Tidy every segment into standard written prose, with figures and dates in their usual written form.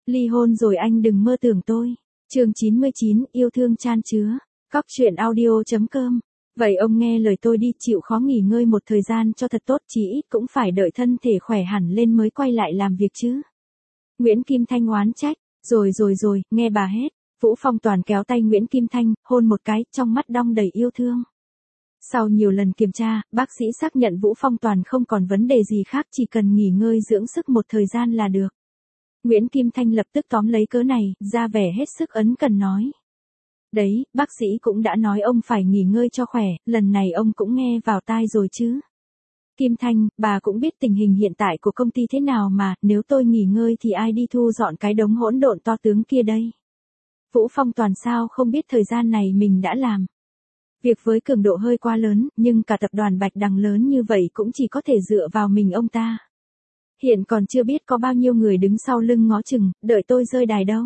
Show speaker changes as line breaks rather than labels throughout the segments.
Ly hôn rồi anh đừng mơ tưởng tôi. Chương 99, yêu thương chan chứa. Cóc truyện audio.com. Vậy ông nghe lời tôi đi, chịu khó nghỉ ngơi một thời gian cho thật tốt, chí ít cũng phải đợi thân thể khỏe hẳn lên mới quay lại làm việc chứ. Nguyễn Kim Thanh oán trách. Rồi, nghe bà hết. Vũ Phong Toàn kéo tay Nguyễn Kim Thanh, hôn một cái, trong mắt đong đầy yêu thương. Sau nhiều lần kiểm tra, bác sĩ xác nhận Vũ Phong Toàn không còn vấn đề gì khác, chỉ cần nghỉ ngơi dưỡng sức một thời gian là được. Nguyễn Kim Thanh lập tức tóm lấy cớ này, ra vẻ hết sức ấn cần nói. Đấy, bác sĩ cũng đã nói ông phải nghỉ ngơi cho khỏe, lần này ông cũng nghe vào tai rồi chứ. Kim Thanh, bà cũng biết tình hình hiện tại của công ty thế nào mà, nếu tôi nghỉ ngơi thì ai đi thu dọn cái đống hỗn độn to tướng kia đây. Vũ Phong Toàn sao không biết thời gian này mình đã làm. Việc với cường độ hơi quá lớn, nhưng cả tập đoàn Bạch Đằng lớn như vậy cũng chỉ có thể dựa vào mình ông ta. Hiện còn chưa biết có bao nhiêu người đứng sau lưng ngó chừng, đợi tôi rơi đài đâu.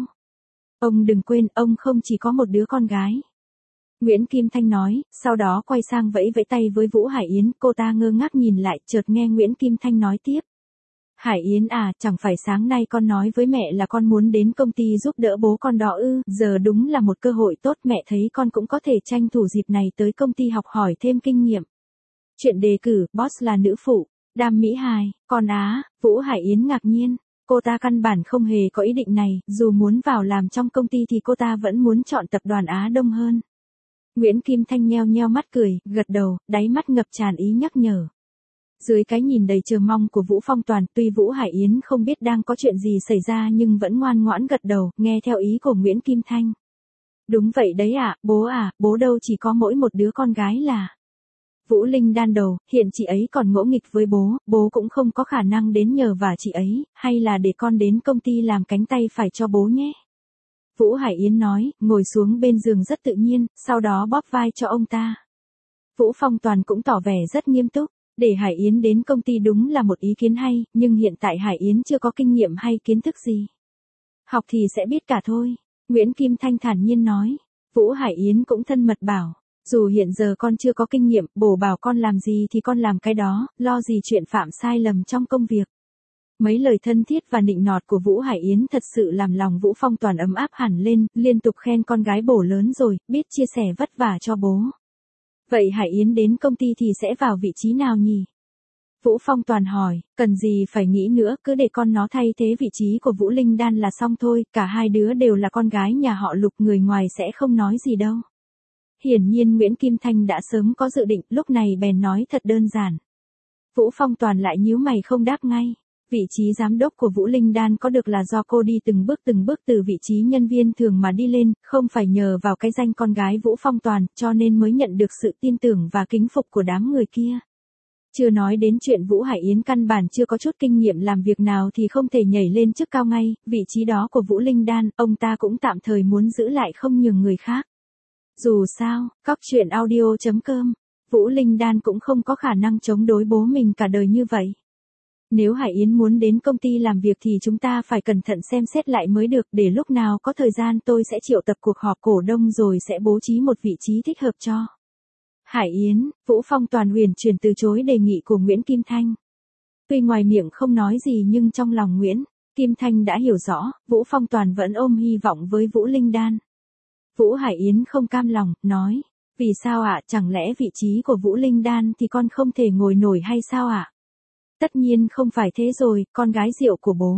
Ông đừng quên, ông không chỉ có một đứa con gái. Nguyễn Kim Thanh nói, sau đó quay sang vẫy vẫy tay với Vũ Hải Yến, cô ta ngơ ngác nhìn lại, chợt nghe Nguyễn Kim Thanh nói tiếp. Hải Yến à, chẳng phải sáng nay con nói với mẹ là con muốn đến công ty giúp đỡ bố con đó ư, giờ đúng là một cơ hội tốt, mẹ thấy con cũng có thể tranh thủ dịp này tới công ty học hỏi thêm kinh nghiệm. Chuyện đề cử, boss là nữ phụ, Đam Mỹ Hài, con á, Vũ Hải Yến ngạc nhiên, cô ta căn bản không hề có ý định này, dù muốn vào làm trong công ty thì cô ta vẫn muốn chọn tập đoàn Á Đông hơn. Nguyễn Kim Thanh nheo nheo mắt cười, gật đầu, đáy mắt ngập tràn ý nhắc nhở. Dưới cái nhìn đầy chờ mong của Vũ Phong Toàn, tuy Vũ Hải Yến không biết đang có chuyện gì xảy ra nhưng vẫn ngoan ngoãn gật đầu, nghe theo ý của Nguyễn Kim Thanh. Đúng vậy đấy ạ, bố đâu chỉ có mỗi một đứa con gái là. Vũ Linh đan đầu, hiện chị ấy còn ngỗ nghịch với bố cũng không có khả năng đến nhờ vả chị ấy, hay là để con đến công ty làm cánh tay phải cho bố nhé. Vũ Hải Yến nói, ngồi xuống bên giường rất tự nhiên, sau đó bóp vai cho ông ta. Vũ Phong Toàn cũng tỏ vẻ rất nghiêm túc. Để Hải Yến đến công ty đúng là một ý kiến hay, nhưng hiện tại Hải Yến chưa có kinh nghiệm hay kiến thức gì. Học thì sẽ biết cả thôi. Nguyễn Kim Thanh thản nhiên nói. Vũ Hải Yến cũng thân mật bảo. Dù hiện giờ con chưa có kinh nghiệm, bố bảo con làm gì thì con làm cái đó, lo gì chuyện phạm sai lầm trong công việc. Mấy lời thân thiết và nịnh nọt của Vũ Hải Yến thật sự làm lòng Vũ Phong Toàn ấm áp hẳn lên, liên tục khen con gái bố lớn rồi, biết chia sẻ vất vả cho bố. Vậy Hải Yến đến công ty thì sẽ vào vị trí nào nhỉ? Vũ Phong Toàn hỏi, cần gì phải nghĩ nữa, cứ để con nó thay thế vị trí của Vũ Linh Đan là xong thôi, cả hai đứa đều là con gái nhà họ Lục, người ngoài sẽ không nói gì đâu. Hiển nhiên Nguyễn Kim Thanh đã sớm có dự định, lúc này bèn nói thật đơn giản. Vũ Phong Toàn lại nhíu mày không đáp ngay. Vị trí giám đốc của Vũ Linh Đan có được là do cô đi từng bước từ vị trí nhân viên thường mà đi lên, không phải nhờ vào cái danh con gái Vũ Phong Toàn, cho nên mới nhận được sự tin tưởng và kính phục của đám người kia. Chưa nói đến chuyện Vũ Hải Yến căn bản chưa có chút kinh nghiệm làm việc nào thì không thể nhảy lên chức cao ngay, vị trí đó của Vũ Linh Đan, ông ta cũng tạm thời muốn giữ lại không nhường người khác. Dù sao, cóc truyện audio.com, Vũ Linh Đan cũng không có khả năng chống đối bố mình cả đời như vậy. Nếu Hải Yến muốn đến công ty làm việc thì chúng ta phải cẩn thận xem xét lại mới được, để lúc nào có thời gian tôi sẽ triệu tập cuộc họp cổ đông rồi sẽ bố trí một vị trí thích hợp cho Hải Yến. Vũ Phong Toàn huyền chuyển từ chối đề nghị của Nguyễn Kim Thanh. Tuy ngoài miệng không nói gì nhưng trong lòng Nguyễn Kim Thanh đã hiểu rõ, Vũ Phong Toàn vẫn ôm hy vọng với Vũ Linh Đan. Vũ Hải Yến không cam lòng, nói, vì sao ạ, chẳng lẽ vị trí của Vũ Linh Đan thì con không thể ngồi nổi hay sao ạ? Tất nhiên không phải thế rồi, con gái rượu của bố.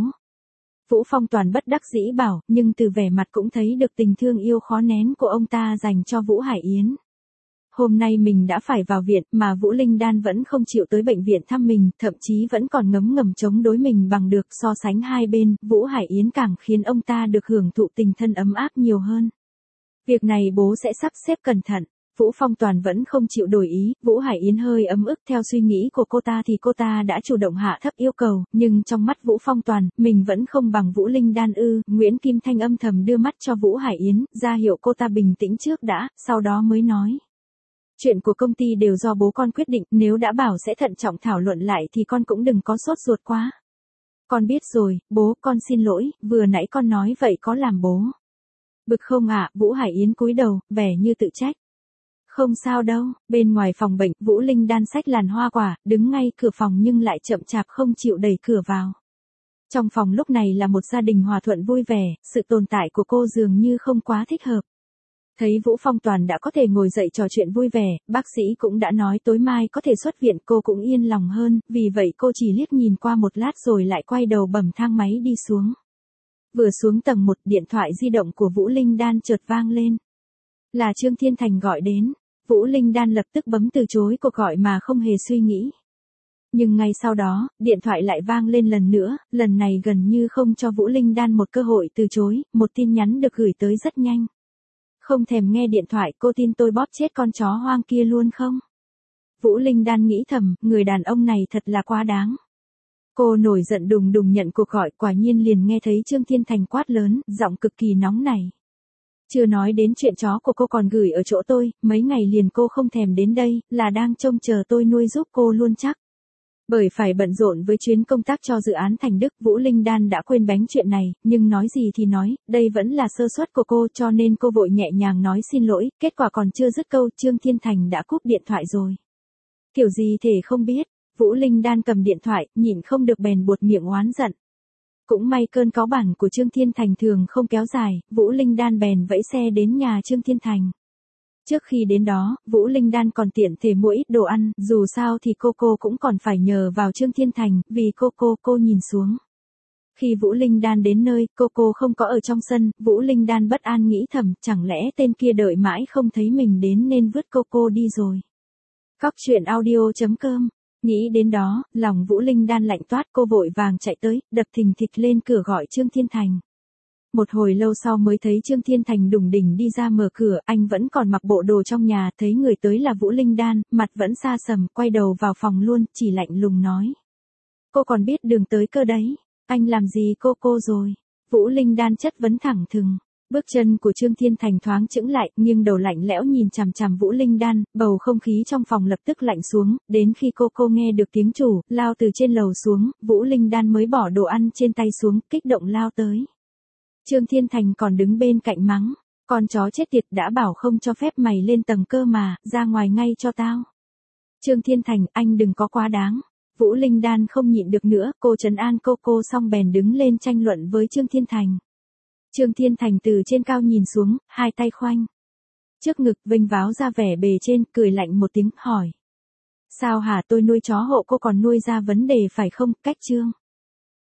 Vũ Phong Toàn bất đắc dĩ bảo, nhưng từ vẻ mặt cũng thấy được tình thương yêu khó nén của ông ta dành cho Vũ Hải Yến. Hôm nay mình đã phải vào viện mà Vũ Linh Đan vẫn không chịu tới bệnh viện thăm mình, thậm chí vẫn còn ngấm ngầm chống đối mình bằng được, so sánh hai bên, Vũ Hải Yến càng khiến ông ta được hưởng thụ tình thân ấm áp nhiều hơn. Việc này bố sẽ sắp xếp cẩn thận. Vũ Phong Toàn vẫn không chịu đổi ý, Vũ Hải Yến hơi ấm ức, theo suy nghĩ của cô ta thì cô ta đã chủ động hạ thấp yêu cầu, nhưng trong mắt Vũ Phong Toàn, mình vẫn không bằng Vũ Linh Đan ư. Nguyễn Kim Thanh âm thầm đưa mắt cho Vũ Hải Yến, ra hiệu cô ta bình tĩnh trước đã, sau đó mới nói. Chuyện của công ty đều do bố con quyết định, nếu đã bảo sẽ thận trọng thảo luận lại thì con cũng đừng có sốt ruột quá. Con biết rồi, bố, con xin lỗi, vừa nãy con nói vậy có làm bố bực không ạ? Vũ Hải Yến cúi đầu, vẻ như tự trách. Không sao đâu. Bên ngoài phòng bệnh, Vũ Linh Đan xách làn hoa quả, đứng ngay cửa phòng nhưng lại chậm chạp không chịu đẩy cửa vào. Trong phòng lúc này là một gia đình hòa thuận vui vẻ, sự tồn tại của cô dường như không quá thích hợp. Thấy Vũ Phong Toàn đã có thể ngồi dậy trò chuyện vui vẻ, bác sĩ cũng đã nói tối mai có thể xuất viện, cô cũng yên lòng hơn, vì vậy cô chỉ liếc nhìn qua một lát rồi lại quay đầu bấm thang máy đi xuống. Vừa xuống tầng 1, điện thoại di động của Vũ Linh Đan chợt vang lên. Là Trương Thiên Thành gọi đến. Vũ Linh Đan lập tức bấm từ chối cuộc gọi mà không hề suy nghĩ. Nhưng ngay sau đó, điện thoại lại vang lên lần nữa, lần này gần như không cho Vũ Linh Đan một cơ hội từ chối, một tin nhắn được gửi tới rất nhanh. Không thèm nghe điện thoại, cô tin tôi bóp chết con chó hoang kia luôn không? Vũ Linh Đan nghĩ thầm, người đàn ông này thật là quá đáng. Cô nổi giận đùng đùng nhận cuộc gọi, quả nhiên liền nghe thấy Trương Thiên Thành quát lớn, giọng cực kỳ nóng nảy. Chưa nói đến chuyện chó của cô còn gửi ở chỗ tôi, mấy ngày liền cô không thèm đến đây, là đang trông chờ tôi nuôi giúp cô luôn chắc. Bởi phải bận rộn với chuyến công tác cho dự án Thành Đức, Vũ Linh Đan đã quên bén chuyện này, nhưng nói gì thì nói, đây vẫn là sơ suất của cô cho nên cô vội nhẹ nhàng nói xin lỗi, kết quả còn chưa dứt câu Trương Thiên Thành đã cúp điện thoại rồi. Kiểu gì thể không biết, Vũ Linh Đan cầm điện thoại, nhịn không được bèn buột miệng oán giận. Cũng may cơn cáu bản của Trương Thiên Thành thường không kéo dài, Vũ Linh Đan bèn vẫy xe đến nhà Trương Thiên Thành. Trước khi đến đó, Vũ Linh Đan còn tiện thể mua ít đồ ăn, dù sao thì cô cũng còn phải nhờ vào Trương Thiên Thành, vì cô nhìn xuống. Khi Vũ Linh Đan đến nơi, cô không có ở trong sân, Vũ Linh Đan bất an nghĩ thầm, chẳng lẽ tên kia đợi mãi không thấy mình đến nên vứt cô đi rồi. Cóc truyện audio.com. Nghĩ đến đó, lòng Vũ Linh Đan lạnh toát, cô vội vàng chạy tới, đập thình thịch lên cửa gọi Trương Thiên Thành. Một hồi lâu sau mới thấy Trương Thiên Thành đùng đỉnh đi ra mở cửa, anh vẫn còn mặc bộ đồ trong nhà, thấy người tới là Vũ Linh Đan, mặt vẫn xa sầm, quay đầu vào phòng luôn, chỉ lạnh lùng nói. Cô còn biết đường tới cơ đấy, anh làm gì cô rồi? Vũ Linh Đan chất vấn thẳng thừng. Bước chân của Trương Thiên Thành thoáng chững lại, nghiêng đầu lạnh lẽo nhìn chằm chằm Vũ Linh Đan, bầu không khí trong phòng lập tức lạnh xuống, đến khi cô nghe được tiếng chủ, lao từ trên lầu xuống, Vũ Linh Đan mới bỏ đồ ăn trên tay xuống, kích động lao tới. Trương Thiên Thành còn đứng bên cạnh mắng, con chó chết tiệt, đã bảo không cho phép mày lên tầng cơ mà, ra ngoài ngay cho tao. Trương Thiên Thành, anh đừng có quá đáng. Vũ Linh Đan không nhịn được nữa, cô trấn an cô xong bèn đứng lên tranh luận với Trương Thiên Thành. Trương Thiên Thành từ trên cao nhìn xuống, hai tay khoanh trước ngực, vênh váo ra vẻ bề trên, cười lạnh một tiếng, hỏi. Sao hả, tôi nuôi chó hộ cô còn nuôi ra vấn đề phải không? Cách Trương